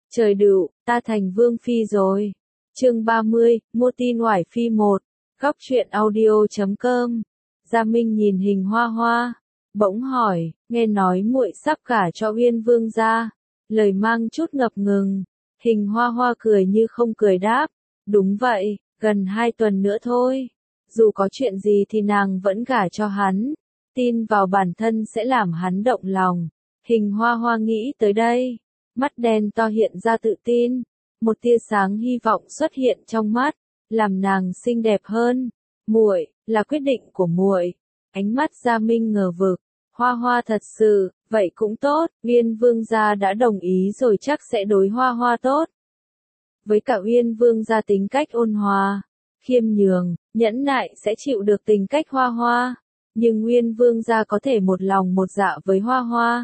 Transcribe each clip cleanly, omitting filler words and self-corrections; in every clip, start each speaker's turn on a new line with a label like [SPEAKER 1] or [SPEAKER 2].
[SPEAKER 1] Trời đựu, ta thành vương phi rồi. Chương 30, mua tin oải phi 1. Góc truyện audio.com. Gia Minh nhìn Hình Hoa Hoa, bỗng hỏi, nghe nói muội sắp gả cho Uyên Vương gia. Lời mang chút ngập ngừng. Hình Hoa Hoa cười như không cười đáp, đúng vậy, gần 2 tuần nữa thôi. Dù có chuyện gì thì nàng vẫn gả cho hắn. Tin vào bản thân sẽ làm hắn động lòng. Hình Hoa Hoa nghĩ tới đây, mắt đen to hiện ra tự tin, một tia sáng hy vọng xuất hiện trong mắt, làm nàng xinh đẹp hơn. Muội, là quyết định của muội. Ánh mắt Gia Minh ngờ vực. Hoa Hoa thật sự, vậy cũng tốt, Uyên Vương gia đã đồng ý rồi chắc sẽ đối Hoa Hoa tốt. Với cả Uyên Vương gia tính cách ôn hòa, khiêm nhường, nhẫn nại sẽ chịu được tình cách Hoa Hoa, nhưng Uyên Vương gia có thể một lòng một dạ với Hoa Hoa.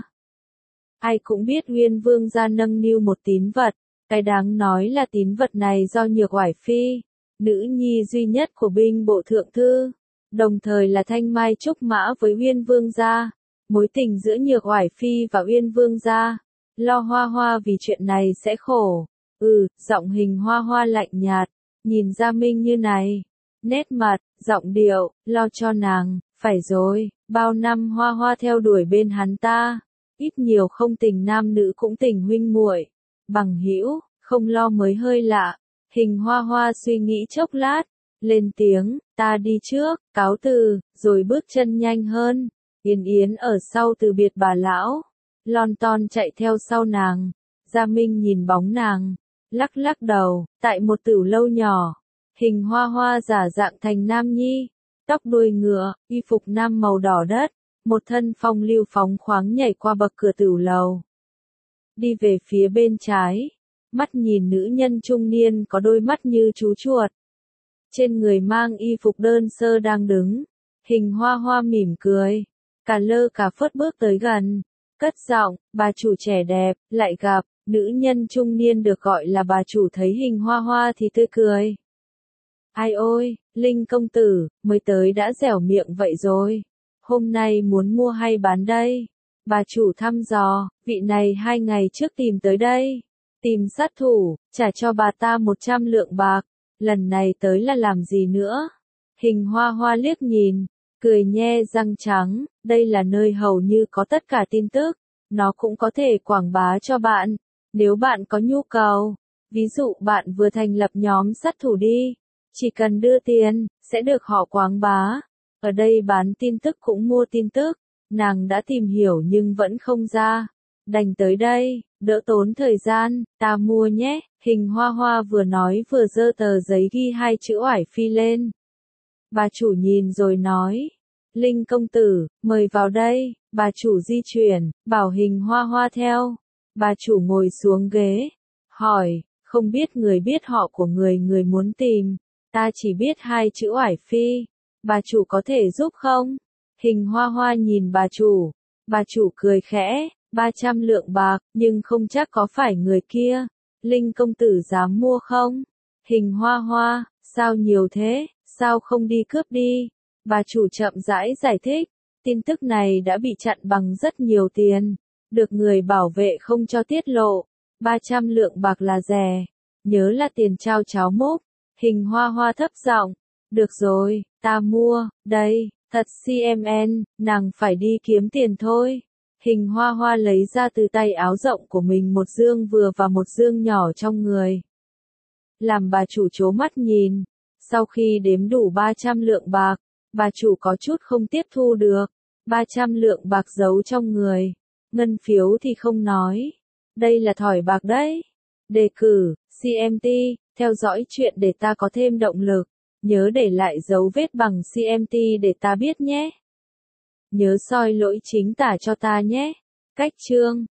[SPEAKER 1] Ai cũng biết Uyên Vương gia nâng niu một tín vật, cái đáng nói là tín vật này do Nhược Oải Phi, nữ nhi duy nhất của binh bộ thượng thư, đồng thời là thanh mai trúc mã với Uyên Vương gia. Mối tình giữa Nhược Oải Phi và Uyên Vương gia, lo Hoa Hoa vì chuyện này sẽ khổ. Giọng Hình Hoa Hoa lạnh nhạt, nhìn Gia Minh như này, nét mặt, giọng điệu, lo cho nàng, phải rồi, bao năm Hoa Hoa theo đuổi bên hắn ta, ít nhiều không tình nam nữ cũng tình huynh muội, bằng hữu, không lo mới hơi lạ. Hình Hoa Hoa suy nghĩ chốc lát, lên tiếng, ta đi trước, cáo từ, rồi bước chân nhanh hơn. Yến Yến ở sau từ biệt bà lão, lon ton chạy theo sau nàng. Gia Minh nhìn bóng nàng, lắc lắc đầu. Tại một tửu lâu nhỏ, Hình Hoa Hoa giả dạng thành nam nhi, tóc đuôi ngựa, y phục nam màu đỏ đất, một thân phong lưu phóng khoáng nhảy qua bậc cửa tửu lầu, đi về phía bên trái, mắt nhìn nữ nhân trung niên có đôi mắt như chú chuột, trên người mang y phục đơn sơ đang đứng. Hình Hoa Hoa mỉm cười, cả lơ cả phớt bước tới gần, cất giọng, bà chủ trẻ đẹp, lại gặp. Nữ nhân trung niên được gọi là bà chủ thấy Hình Hoa Hoa thì tươi cười. Ai ôi, Linh công tử, mới tới đã dẻo miệng vậy rồi. Hôm nay muốn mua hay bán đây? Bà chủ thăm dò, vị này 2 ngày trước tìm tới đây. Tìm sát thủ, trả cho bà ta 100 lượng bạc. Lần này tới là làm gì nữa? Hình Hoa Hoa liếc nhìn, cười nhe răng trắng, đây là nơi hầu như có tất cả tin tức. Nó cũng có thể quảng bá cho bạn. Nếu bạn có nhu cầu, ví dụ bạn vừa thành lập nhóm sát thủ đi, chỉ cần đưa tiền, sẽ được họ quảng bá. Ở đây bán tin tức cũng mua tin tức, nàng đã tìm hiểu nhưng vẫn không ra. Đành tới đây, đỡ tốn thời gian, ta mua nhé. Hình Hoa Hoa vừa nói vừa giơ tờ giấy ghi 2 chữ Oải Phi lên. Bà chủ nhìn rồi nói, Linh công tử, mời vào đây. Bà chủ di chuyển, bảo Hình Hoa Hoa theo. Bà chủ ngồi xuống ghế, hỏi, không biết người biết họ của người muốn tìm, ta chỉ biết 2 chữ Oải Phi, bà chủ có thể giúp không? Hình Hoa Hoa nhìn bà chủ cười khẽ, 300 lượng bạc, nhưng không chắc có phải người kia, Linh công tử dám mua không? Hình Hoa Hoa, sao nhiều thế, sao không đi cướp đi? Bà chủ chậm rãi giải thích, tin tức này đã bị chặn bằng rất nhiều tiền. Được người bảo vệ không cho tiết lộ, 300 lượng bạc là rẻ, nhớ là tiền trao cháo múc. Hình Hoa Hoa thấp giọng, được rồi, ta mua, đây, thật CMN, nàng phải đi kiếm tiền thôi. Hình Hoa Hoa lấy ra từ tay áo rộng của mình một dương vừa và một dương nhỏ trong người. Làm bà chủ trố mắt nhìn, sau khi đếm đủ 300 lượng bạc, bà chủ có chút không tiếp thu được, 300 lượng bạc giấu trong người. Ngân phiếu thì không nói. Đây là thỏi bạc đấy. Đề cử, CMT, theo dõi chuyện để ta có thêm động lực. Nhớ để lại dấu vết bằng CMT để ta biết nhé. Nhớ soi lỗi chính tả cho ta nhé. Cách chương.